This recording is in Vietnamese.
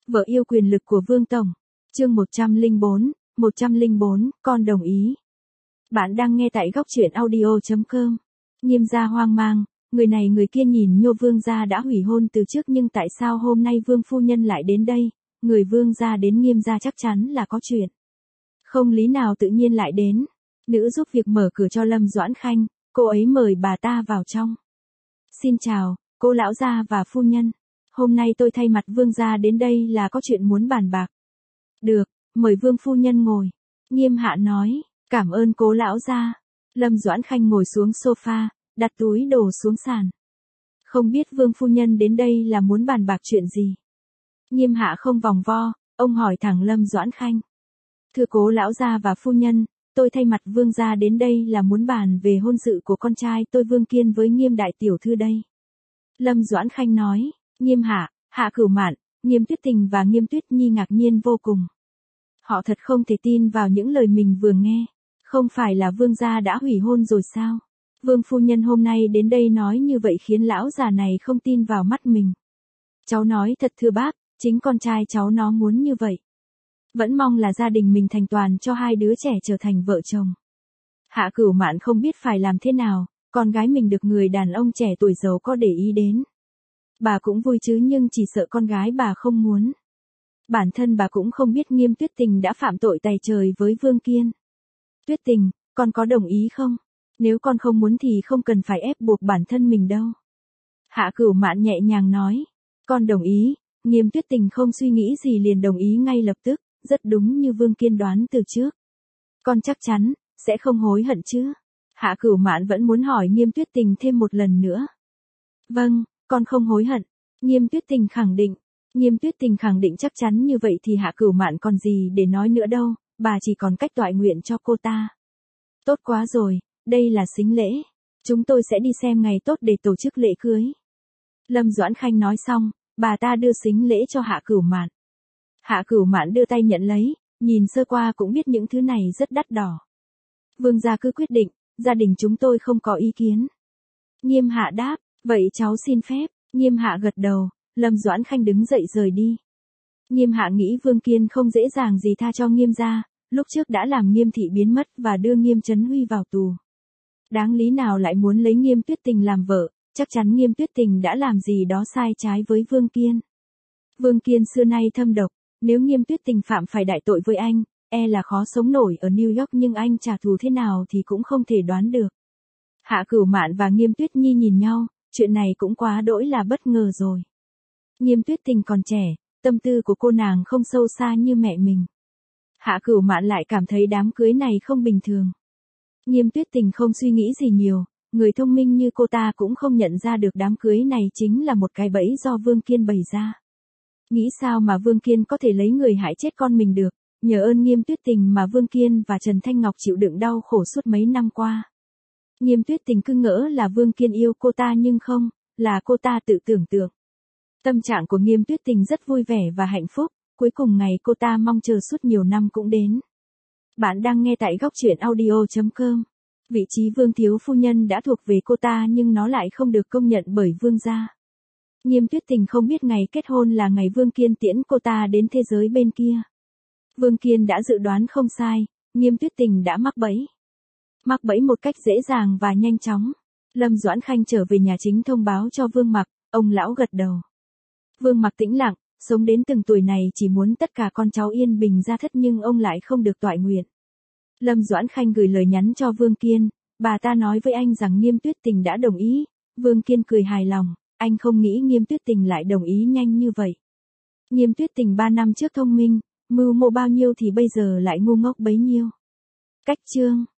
Vợ yêu quyền lực của Vương Tổng. Chương 104, con đồng ý. Bạn đang nghe tại góc truyện audio.com. Nghiêm gia hoang mang, người này người kia nhìn nhô Vương gia đã hủy hôn từ trước nhưng tại sao hôm nay Vương phu nhân lại đến đây, người Vương gia đến Nghiêm gia chắc chắn là có chuyện. Không lý nào tự nhiên lại đến. Nữ giúp việc mở cửa cho Lâm Doãn Khanh, cô ấy mời bà ta vào trong. Xin chào, cô lão gia và phu nhân. Hôm nay tôi thay mặt Vương gia đến đây là có chuyện muốn bàn bạc. Được, mời Vương phu nhân ngồi. Nghiêm hạ nói, cảm ơn cố lão gia. Lâm Doãn Khanh ngồi xuống sofa, đặt túi đồ xuống sàn. Không biết Vương phu nhân đến đây là muốn bàn bạc chuyện gì? Nghiêm hạ không vòng vo, ông hỏi thẳng Lâm Doãn Khanh. Thưa cố lão gia và phu nhân, tôi thay mặt Vương gia đến đây là muốn bàn về hôn sự của con trai tôi Vương Kiên với Nghiêm đại tiểu thư đây. Lâm Doãn Khanh nói, Nghiêm hạ, Hạ Cửu Mạn, Nghiêm Tuyết Tình và Nghiêm Tuyết Nhi ngạc nhiên vô cùng. Họ thật không thể tin vào những lời mình vừa nghe. Không phải là Vương gia đã hủy hôn rồi sao? Vương phu nhân hôm nay đến đây nói như vậy khiến lão già này không tin vào mắt mình. Cháu nói thật thưa bác, chính con trai cháu nó muốn như vậy. Vẫn mong là gia đình mình thành toàn cho hai đứa trẻ trở thành vợ chồng. Hạ Cửu Mạn không biết phải làm thế nào, con gái mình được người đàn ông trẻ tuổi giàu có để ý đến. Bà cũng vui chứ nhưng chỉ sợ con gái bà không muốn. Bản thân bà cũng không biết Nghiêm Tuyết Tình đã phạm tội tày trời với Vương Kiên. Tuyết Tình, con có đồng ý không? Nếu con không muốn thì không cần phải ép buộc bản thân mình đâu. Hạ Cửu Mạn nhẹ nhàng nói, con đồng ý. Nghiêm Tuyết Tình không suy nghĩ gì liền đồng ý ngay lập tức, rất đúng như Vương Kiên đoán từ trước. Con chắc chắn, sẽ không hối hận chứ? Hạ Cửu Mạn vẫn muốn hỏi Nghiêm Tuyết Tình thêm một lần nữa. Vâng, con không hối hận. Nghiêm Tuyết Tình khẳng định. Nghiêm Tuyết Tình khẳng định chắc chắn như vậy thì Hạ Cửu Mạn còn gì để nói nữa đâu, bà chỉ còn cách toại nguyện cho cô ta. Tốt quá rồi, đây là sính lễ. Chúng tôi sẽ đi xem ngày tốt để tổ chức lễ cưới. Lâm Doãn Khanh nói xong, bà ta đưa sính lễ cho Hạ Cửu Mạn. Hạ Cửu Mạn đưa tay nhận lấy, nhìn sơ qua cũng biết những thứ này rất đắt đỏ. Vương gia cứ quyết định, gia đình chúng tôi không có ý kiến. Nghiêm Hạ đáp, vậy cháu xin phép. Nghiêm Hạ gật đầu, Lâm Doãn Khanh đứng dậy rời đi. Nghiêm Hạ nghĩ Vương Kiên không dễ dàng gì tha cho Nghiêm gia, lúc trước đã làm Nghiêm thị biến mất và đưa Nghiêm Chấn Huy vào tù. Đáng lý nào lại muốn lấy Nghiêm Tuyết Tình làm vợ, chắc chắn Nghiêm Tuyết Tình đã làm gì đó sai trái với Vương Kiên. Vương Kiên xưa nay thâm độc, nếu Nghiêm Tuyết Tình phạm phải đại tội với anh, là khó sống nổi ở New York nhưng anh trả thù thế nào thì cũng không thể đoán được. Hạ Cửu Mạn và Nghiêm Tuyết Nhi nhìn nhau, chuyện này cũng quá đỗi là bất ngờ rồi. Nghiêm Tuyết Tình còn trẻ, tâm tư của cô nàng không sâu xa như mẹ mình. Hạ Cửu Mạn lại cảm thấy đám cưới này không bình thường. Nghiêm Tuyết Tình không suy nghĩ gì nhiều, người thông minh như cô ta cũng không nhận ra được đám cưới này chính là một cái bẫy do Vương Kiên bày ra. Nghĩ sao mà Vương Kiên có thể lấy người hại chết con mình được, nhờ ơn Nghiêm Tuyết Tình mà Vương Kiên và Trần Thanh Ngọc chịu đựng đau khổ suốt mấy năm qua. Nghiêm Tuyết Tình cứ ngỡ là Vương Kiên yêu cô ta nhưng không, là cô ta tự tưởng tượng. Tâm trạng của Nghiêm Tuyết Tình rất vui vẻ và hạnh phúc, cuối cùng ngày cô ta mong chờ suốt nhiều năm cũng đến. Bạn đang nghe tại góc truyện audio.com. Vị trí Vương thiếu phu nhân đã thuộc về cô ta nhưng nó lại không được công nhận bởi Vương gia. Nghiêm Tuyết Tình không biết ngày kết hôn là ngày Vương Kiên tiễn cô ta đến thế giới bên kia. Vương Kiên đã dự đoán không sai, Nghiêm Tuyết Tình đã mắc bẫy. Mắc bẫy một cách dễ dàng và nhanh chóng. Lâm Doãn Khanh trở về nhà chính thông báo cho Vương Mặc, ông lão gật đầu. Vương Mặc tĩnh lặng, sống đến từng tuổi này chỉ muốn tất cả con cháu yên bình gia thất nhưng ông lại không được toại nguyện. Lâm Doãn Khanh gửi lời nhắn cho Vương Kiên, bà ta nói với anh rằng Nghiêm Tuyết Tình đã đồng ý. Vương Kiên cười hài lòng, anh không nghĩ Nghiêm Tuyết Tình lại đồng ý nhanh như vậy. Nghiêm Tuyết Tình 3 năm trước thông minh, mưu mô bao nhiêu thì bây giờ lại ngu ngốc bấy nhiêu. Cách chương